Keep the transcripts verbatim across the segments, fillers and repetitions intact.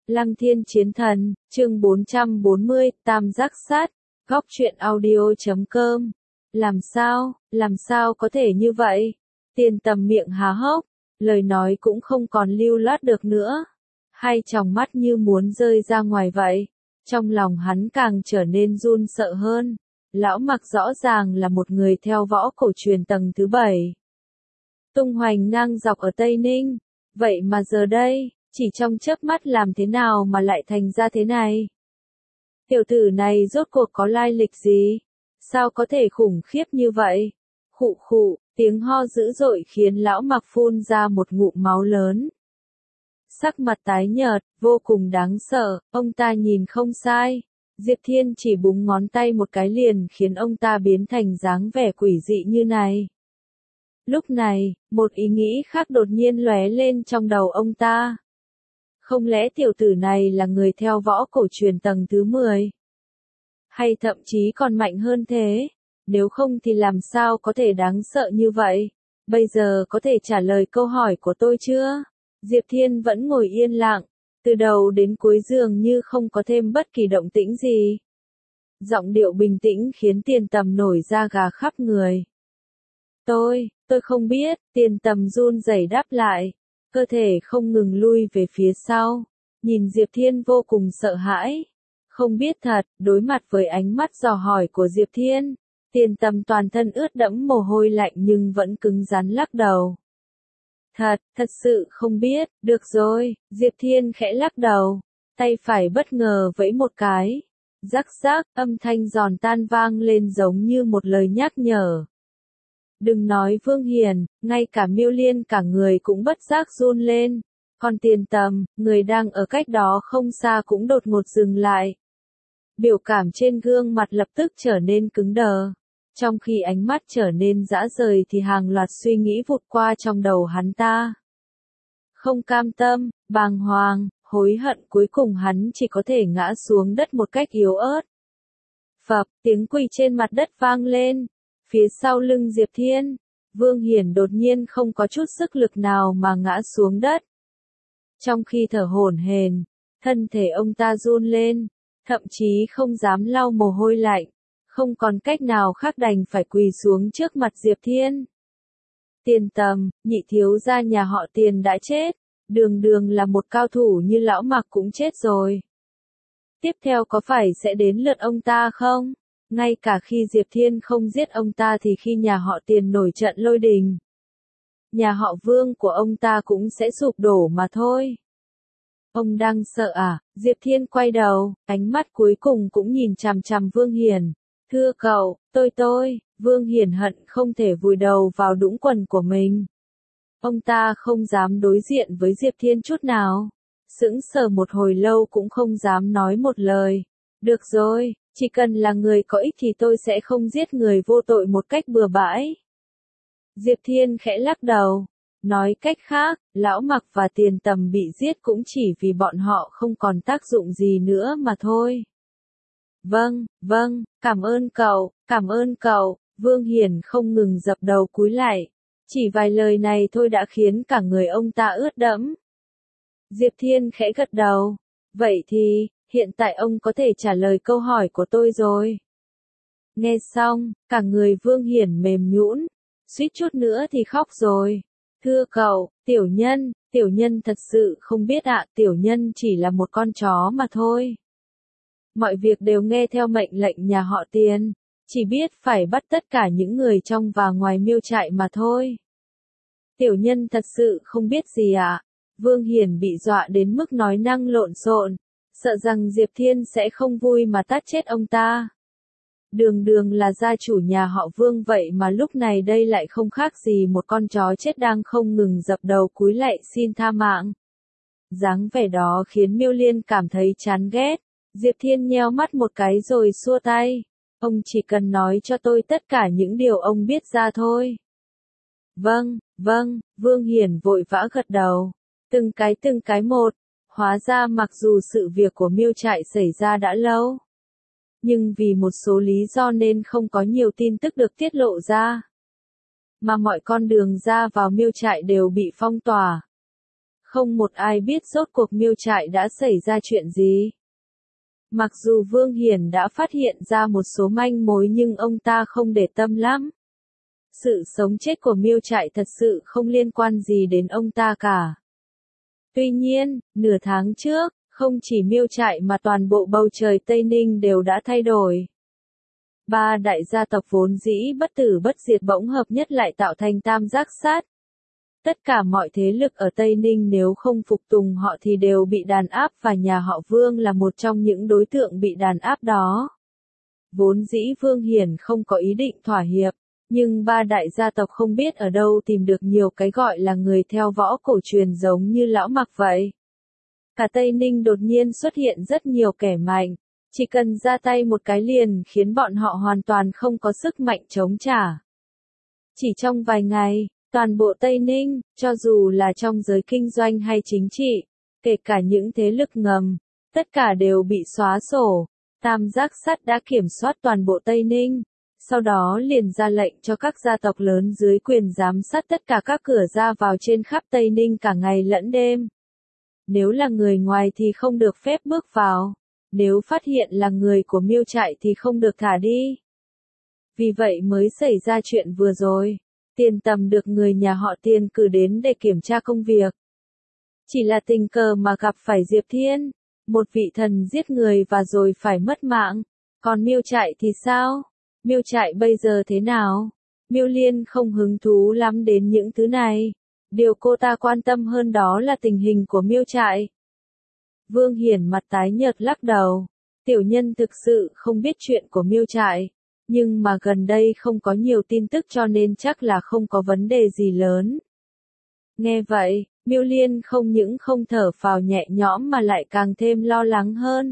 Lăng Thiên Chiến Thần, chương bốn trăm bốn mươi, Tam Giác Sát, góc truyện audio chấm com. Làm sao, làm sao có thể như vậy? Tiền Tầm miệng há hốc, lời nói cũng không còn lưu loát được nữa. Hai tròng mắt như muốn rơi ra ngoài vậy. Trong lòng hắn càng trở nên run sợ hơn. Lão Mặc rõ ràng là một người theo võ cổ truyền tầng thứ bảy. Tung hoành ngang dọc ở Tây Ninh. Vậy mà giờ đây, chỉ trong chớp mắt làm thế nào mà lại thành ra thế này? Tiểu tử này rốt cuộc có lai lịch gì? Sao có thể khủng khiếp như vậy? Khụ khụ, tiếng ho dữ dội khiến Lão Mặc phun ra một ngụm máu lớn. Sắc mặt tái nhợt, vô cùng đáng sợ, ông ta nhìn không sai. Diệp Thiên chỉ búng ngón tay một cái liền khiến ông ta biến thành dáng vẻ quỷ dị như này. Lúc này, một ý nghĩ khác đột nhiên lóe lên trong đầu ông ta. Không lẽ tiểu tử này là người theo võ cổ truyền tầng thứ mười? Hay thậm chí còn mạnh hơn thế? Nếu không thì làm sao có thể đáng sợ như vậy? Bây giờ có thể trả lời câu hỏi của tôi chưa? Diệp Thiên vẫn ngồi yên lặng, từ đầu đến cuối dường như không có thêm bất kỳ động tĩnh gì. Giọng điệu bình tĩnh khiến Tiền Tầm nổi da gà khắp người. Tôi, tôi không biết, Tiền Tầm run rẩy đáp lại, cơ thể không ngừng lui về phía sau, nhìn Diệp Thiên vô cùng sợ hãi. Không biết thật, đối mặt với ánh mắt dò hỏi của Diệp Thiên, Tiền Tầm toàn thân ướt đẫm mồ hôi lạnh nhưng vẫn cứng rắn lắc đầu. Thật, thật sự không biết, được rồi, Diệp Thiên khẽ lắc đầu, tay phải bất ngờ vẫy một cái. Rắc rắc, âm thanh giòn tan vang lên giống như một lời nhắc nhở. Đừng nói Vương Hiền, ngay cả Miêu Liên cả người cũng bất giác run lên. Còn Tiền Tầm, người đang ở cách đó không xa cũng đột ngột dừng lại. Biểu cảm trên gương mặt lập tức trở nên cứng đờ. Trong khi ánh mắt trở nên dã rời thì hàng loạt suy nghĩ vụt qua trong đầu hắn ta. Không cam tâm, bàng hoàng, hối hận, cuối cùng hắn chỉ có thể ngã xuống đất một cách yếu ớt. Phập, tiếng quỳ trên mặt đất vang lên. Phía sau lưng Diệp Thiên, Vương Hiển đột nhiên không có chút sức lực nào mà ngã xuống đất. Trong khi thở hổn hển, thân thể ông ta run lên, thậm chí không dám lau mồ hôi lạnh, không còn cách nào khác đành phải quỳ xuống trước mặt Diệp Thiên. Tiền Tầm, nhị thiếu gia nhà họ Tiền đã chết, đường đường là một cao thủ như Lão Mặc cũng chết rồi. Tiếp theo có phải sẽ đến lượt ông ta không? Ngay cả khi Diệp Thiên không giết ông ta thì khi nhà họ Tiền nổi trận lôi đình, nhà họ Vương của ông ta cũng sẽ sụp đổ mà thôi. Ông đang sợ à? Diệp Thiên quay đầu, ánh mắt cuối cùng cũng nhìn chằm chằm Vương Hiển. Thưa cậu, tôi tôi, Vương Hiển hận không thể vùi đầu vào đũng quần của mình. Ông ta không dám đối diện với Diệp Thiên chút nào. Sững sờ một hồi lâu cũng không dám nói một lời. Được rồi, chỉ cần là người có ích thì tôi sẽ không giết người vô tội một cách bừa bãi. Diệp Thiên khẽ lắc đầu. Nói cách khác, Lão Mặc và Tiền Tầm bị giết cũng chỉ vì bọn họ không còn tác dụng gì nữa mà thôi. Vâng, vâng, cảm ơn cậu, cảm ơn cậu. Vương Hiển không ngừng dập đầu cúi lại. Chỉ vài lời này thôi đã khiến cả người ông ta ướt đẫm. Diệp Thiên khẽ gật đầu. Vậy thì, hiện tại ông có thể trả lời câu hỏi của tôi rồi. Nghe xong, cả người Vương Hiển mềm nhũn, suýt chút nữa thì khóc rồi. Thưa cậu, tiểu nhân, tiểu nhân thật sự không biết ạ, tiểu nhân chỉ là một con chó mà thôi. Mọi việc đều nghe theo mệnh lệnh nhà họ Tiền, chỉ biết phải bắt tất cả những người trong và ngoài miêu trại mà thôi. Tiểu nhân thật sự không biết gì ạ. Vương Hiển bị dọa đến mức nói năng lộn xộn, sợ rằng Diệp Thiên sẽ không vui mà tát chết ông ta. Đường đường là gia chủ nhà họ Vương vậy mà lúc này đây lại không khác gì một con chó chết đang không ngừng dập đầu cúi lạy xin tha mạng. Dáng vẻ đó khiến Miêu Liên cảm thấy chán ghét. Diệp Thiên nheo mắt một cái rồi xua tay. Ông chỉ cần nói cho tôi tất cả những điều ông biết ra thôi. Vâng, vâng, Vương Hiển vội vã gật đầu. Từng cái từng cái một. Hóa ra mặc dù sự việc của miêu trại xảy ra đã lâu, nhưng vì một số lý do nên không có nhiều tin tức được tiết lộ ra. Mà mọi con đường ra vào miêu trại đều bị phong tỏa. Không một ai biết rốt cuộc Miêu Trại đã xảy ra chuyện gì. Mặc dù Vương Hiển đã phát hiện ra một số manh mối nhưng ông ta không để tâm lắm. Sự sống chết của Miêu Trại thật sự không liên quan gì đến ông ta cả. Tuy nhiên, nửa tháng trước, không chỉ Miêu Trại mà toàn bộ bầu trời Tây Ninh đều đã thay đổi. Ba đại gia tộc vốn dĩ bất tử bất diệt bỗng hợp nhất lại tạo thành tam giác sát. Tất cả mọi thế lực ở Tây Ninh nếu không phục tùng họ thì đều bị đàn áp và nhà họ Vương là một trong những đối tượng bị đàn áp đó. Vốn dĩ Vương Hiển không có ý định thỏa hiệp, nhưng ba đại gia tộc không biết ở đâu tìm được nhiều cái gọi là người theo võ cổ truyền giống như lão Mặc vậy. Cả Tây Ninh đột nhiên xuất hiện rất nhiều kẻ mạnh, chỉ cần ra tay một cái liền khiến bọn họ hoàn toàn không có sức mạnh chống trả. Chỉ trong vài ngày, toàn bộ Tây Ninh, cho dù là trong giới kinh doanh hay chính trị, kể cả những thế lực ngầm, tất cả đều bị xóa sổ. Tam giác sắt đã kiểm soát toàn bộ Tây Ninh, sau đó liền ra lệnh cho các gia tộc lớn dưới quyền giám sát tất cả các cửa ra vào trên khắp Tây Ninh cả ngày lẫn đêm. Nếu là người ngoài thì không được phép bước vào, nếu phát hiện là người của Miêu Trại thì không được thả đi. Vì vậy mới xảy ra chuyện vừa rồi. Tiền Tầm được người nhà họ Tiền cử đến để kiểm tra công việc. Chỉ là tình cờ mà gặp phải Diệp Thiên, một vị thần giết người và rồi phải mất mạng. Còn Miêu Trại thì sao? Miêu Trại bây giờ thế nào? Miêu Liên không hứng thú lắm đến những thứ này. Điều cô ta quan tâm hơn đó là tình hình của Miêu Trại. Vương Hiển mặt tái nhợt lắc đầu. Tiểu nhân thực sự không biết chuyện của Miêu Trại. Nhưng mà gần đây không có nhiều tin tức cho nên chắc là không có vấn đề gì lớn. Nghe vậy, Miêu Liên không những không thở phào nhẹ nhõm mà lại càng thêm lo lắng hơn.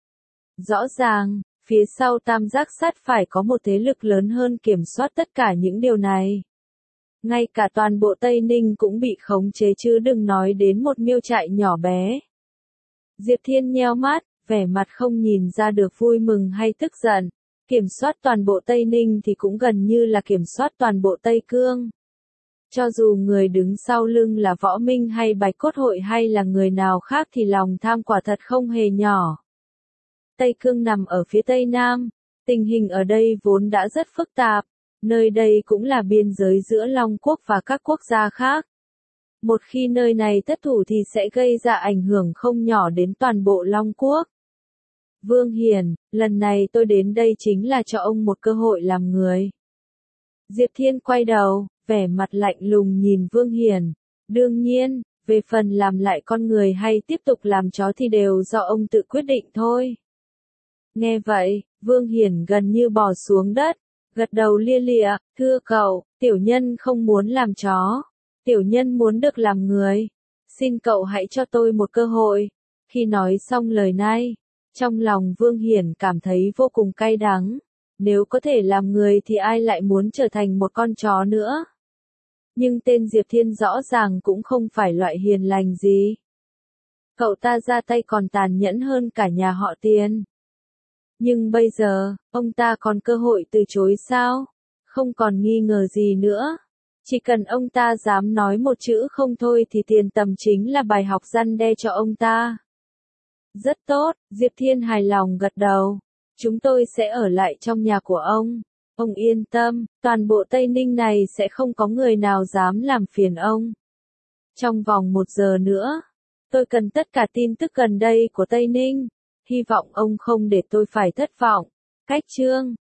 Rõ ràng, phía sau tam giác sắt phải có một thế lực lớn hơn kiểm soát tất cả những điều này. Ngay cả toàn bộ Tây Ninh cũng bị khống chế chứ đừng nói đến một Miêu Trại nhỏ bé. Diệp Thiên nheo mắt, vẻ mặt không nhìn ra được vui mừng hay tức giận. Kiểm soát toàn bộ Tây Ninh thì cũng gần như là kiểm soát toàn bộ Tây Cương. Cho dù người đứng sau lưng là Võ Minh hay Bạch Cốt Hội hay là người nào khác thì lòng tham quả thật không hề nhỏ. Tây Cương nằm ở phía Tây Nam, tình hình ở đây vốn đã rất phức tạp, nơi đây cũng là biên giới giữa Long Quốc và các quốc gia khác. Một khi nơi này thất thủ thì sẽ gây ra ảnh hưởng không nhỏ đến toàn bộ Long Quốc. Vương Hiển, lần này tôi đến đây chính là cho ông một cơ hội làm người. Diệp Thiên quay đầu, vẻ mặt lạnh lùng nhìn Vương Hiển. Đương nhiên, về phần làm lại con người hay tiếp tục làm chó thì đều do ông tự quyết định thôi. Nghe vậy, Vương Hiển gần như bò xuống đất, gật đầu lia lịa, thưa cậu, tiểu nhân không muốn làm chó, tiểu nhân muốn được làm người. Xin cậu hãy cho tôi một cơ hội. Khi nói xong lời này, trong lòng Vương Hiển cảm thấy vô cùng cay đắng. Nếu có thể làm người thì ai lại muốn trở thành một con chó nữa. Nhưng tên Diệp Thiên rõ ràng cũng không phải loại hiền lành gì. Cậu ta ra tay còn tàn nhẫn hơn cả nhà họ Tiền. Nhưng bây giờ, ông ta còn cơ hội từ chối sao? Không còn nghi ngờ gì nữa. Chỉ cần ông ta dám nói một chữ không thôi thì Tiền Tầm chính là bài học răn đe cho ông ta. Rất tốt, Diệp Thiên hài lòng gật đầu. Chúng tôi sẽ ở lại trong nhà của ông. Ông yên tâm, toàn bộ Tây Ninh này sẽ không có người nào dám làm phiền ông. Trong vòng một giờ nữa, tôi cần tất cả tin tức gần đây của Tây Ninh. Hy vọng ông không để tôi phải thất vọng. Cách chương